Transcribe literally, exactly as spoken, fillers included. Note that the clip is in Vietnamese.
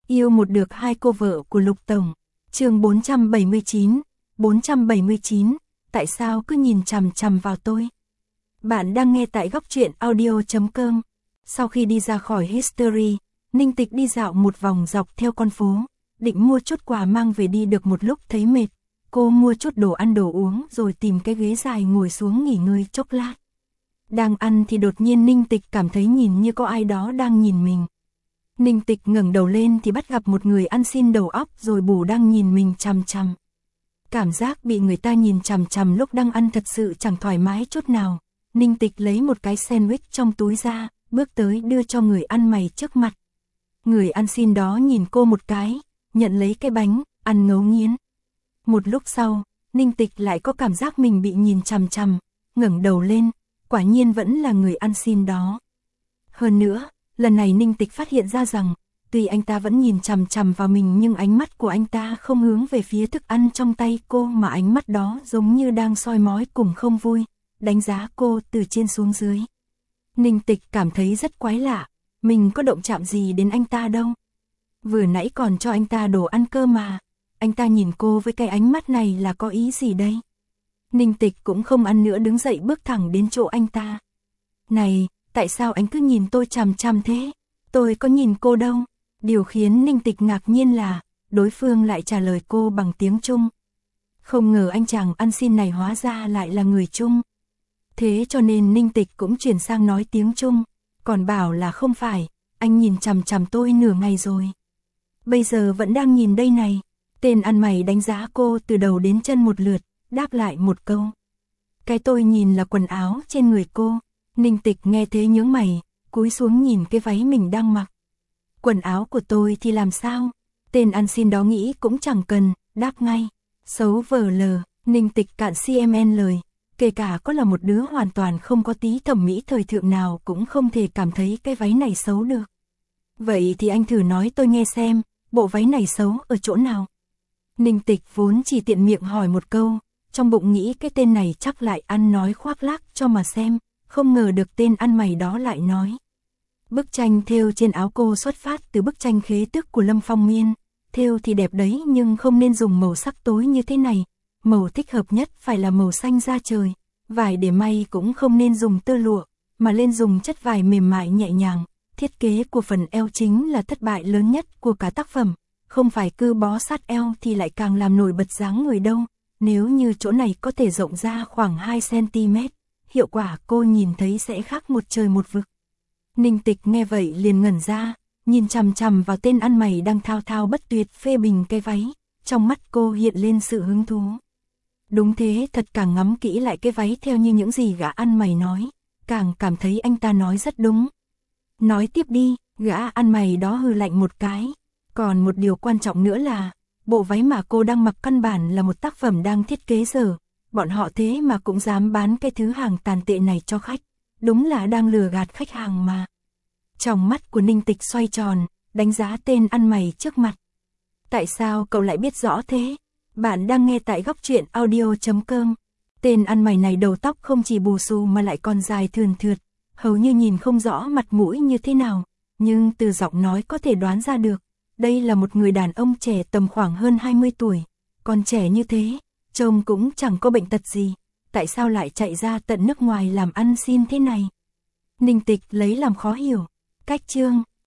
Yêu một được hai cô vợ của Lục Tổng. Chương bốn trăm bảy mươi chín, bốn trăm bảy mươi chín, tại sao cứ nhìn chằm chằm vào tôi? Bạn đang nghe tại góc truyện audio chấm com. Sau khi đi ra khỏi History, Ninh Tịch đi dạo một vòng dọc theo con phố, định mua chút quà mang về đi, được một lúc thấy mệt. Cô mua chút đồ ăn đồ uống rồi tìm cái ghế dài ngồi xuống nghỉ ngơi chốc lát. Đang ăn thì đột nhiên Ninh Tịch cảm thấy nhìn như có ai đó đang nhìn mình. Ninh Tịch ngẩng đầu lên thì bắt gặp một người ăn xin đầu óc rồi bù đang nhìn mình chằm chằm. Cảm giác bị người ta nhìn chằm chằm lúc đang ăn thật sự chẳng thoải mái chút nào. Ninh Tịch lấy một cái sandwich trong túi ra, bước tới đưa cho người ăn mày trước mặt. Người ăn xin đó nhìn cô một cái, nhận lấy cái bánh, ăn ngấu nghiến. Một lúc sau, Ninh Tịch lại có cảm giác mình bị nhìn chằm chằm, ngẩng đầu lên, quả nhiên vẫn là người ăn xin đó. Hơn nữa, lần này Ninh Tịch phát hiện ra rằng, tuy anh ta vẫn nhìn chằm chằm vào mình nhưng ánh mắt của anh ta không hướng về phía thức ăn trong tay cô, mà ánh mắt đó giống như đang soi mói cùng không vui, đánh giá cô từ trên xuống dưới. Ninh Tịch cảm thấy rất quái lạ, mình có động chạm gì đến anh ta đâu. Vừa nãy còn cho anh ta đồ ăn cơ mà, anh ta nhìn cô với cái ánh mắt này là có ý gì đây? Ninh Tịch cũng không ăn nữa, đứng dậy bước thẳng đến chỗ anh ta. Này, tại sao anh cứ nhìn tôi chằm chằm thế? Tôi có nhìn cô đâu. Điều khiến Ninh Tịch ngạc nhiên là, đối phương lại trả lời cô bằng tiếng Trung. Không ngờ anh chàng ăn xin này hóa ra lại là người Trung. Thế cho nên Ninh Tịch cũng chuyển sang nói tiếng Trung, còn bảo là không phải, anh nhìn chằm chằm tôi nửa ngày rồi. Bây giờ vẫn đang nhìn đây này. Tên ăn mày đánh giá cô từ đầu đến chân một lượt, đáp lại một câu. Cái tôi nhìn là quần áo trên người cô. Ninh Tịch nghe thế nhướng mày, cúi xuống nhìn cái váy mình đang mặc. Quần áo của tôi thì làm sao? Tên ăn xin đó nghĩ cũng chẳng cần, đáp ngay. Xấu vờ lờ. Ninh Tịch cạn xê em en lời. Kể cả có là một đứa hoàn toàn không có tí thẩm mỹ thời thượng nào cũng không thể cảm thấy cái váy này xấu được. Vậy thì anh thử nói tôi nghe xem, bộ váy này xấu ở chỗ nào? Ninh Tịch vốn chỉ tiện miệng hỏi một câu, trong bụng nghĩ cái tên này chắc lại ăn nói khoác lác cho mà xem, không ngờ được tên ăn mày đó lại nói. Bức tranh thêu trên áo cô xuất phát từ bức tranh Khế Tước của Lâm Phong Miên, thêu thì đẹp đấy nhưng không nên dùng màu sắc tối như thế này, màu thích hợp nhất phải là màu xanh da trời, vải để may cũng không nên dùng tơ lụa, mà nên dùng chất vải mềm mại nhẹ nhàng, thiết kế của phần eo chính là thất bại lớn nhất của cả tác phẩm. Không phải cứ bó sát eo thì lại càng làm nổi bật dáng người đâu, nếu như chỗ này có thể rộng ra khoảng hai xăng ti mét, hiệu quả cô nhìn thấy sẽ khác một trời một vực. Ninh Tịch nghe vậy liền ngẩn ra, nhìn chằm chằm vào tên ăn mày đang thao thao bất tuyệt phê bình cái váy, trong mắt cô hiện lên sự hứng thú. Đúng thế, thật, càng ngắm kỹ lại cái váy theo như những gì gã ăn mày nói, càng cảm thấy anh ta nói rất đúng. Nói tiếp đi, gã ăn mày đó hừ lạnh một cái. Còn một điều quan trọng nữa là, bộ váy mà cô đang mặc căn bản là một tác phẩm đang thiết kế dở, bọn họ thế mà cũng dám bán cái thứ hàng tàn tệ này cho khách, đúng là đang lừa gạt khách hàng mà. Trong mắt của Ninh Tịch xoay tròn, đánh giá tên ăn mày trước mặt. Tại sao cậu lại biết rõ thế? Bạn đang nghe tại góc truyện audio chấm com. Tên ăn mày này đầu tóc không chỉ bù xù mà lại còn dài thườn thượt, hầu như nhìn không rõ mặt mũi như thế nào, nhưng từ giọng nói có thể đoán ra được. Đây là một người đàn ông trẻ tầm khoảng hơn hai mươi tuổi, còn trẻ như thế, trông cũng chẳng có bệnh tật gì, tại sao lại chạy ra tận nước ngoài làm ăn xin thế này? Ninh Tịch lấy làm khó hiểu. Cách chương,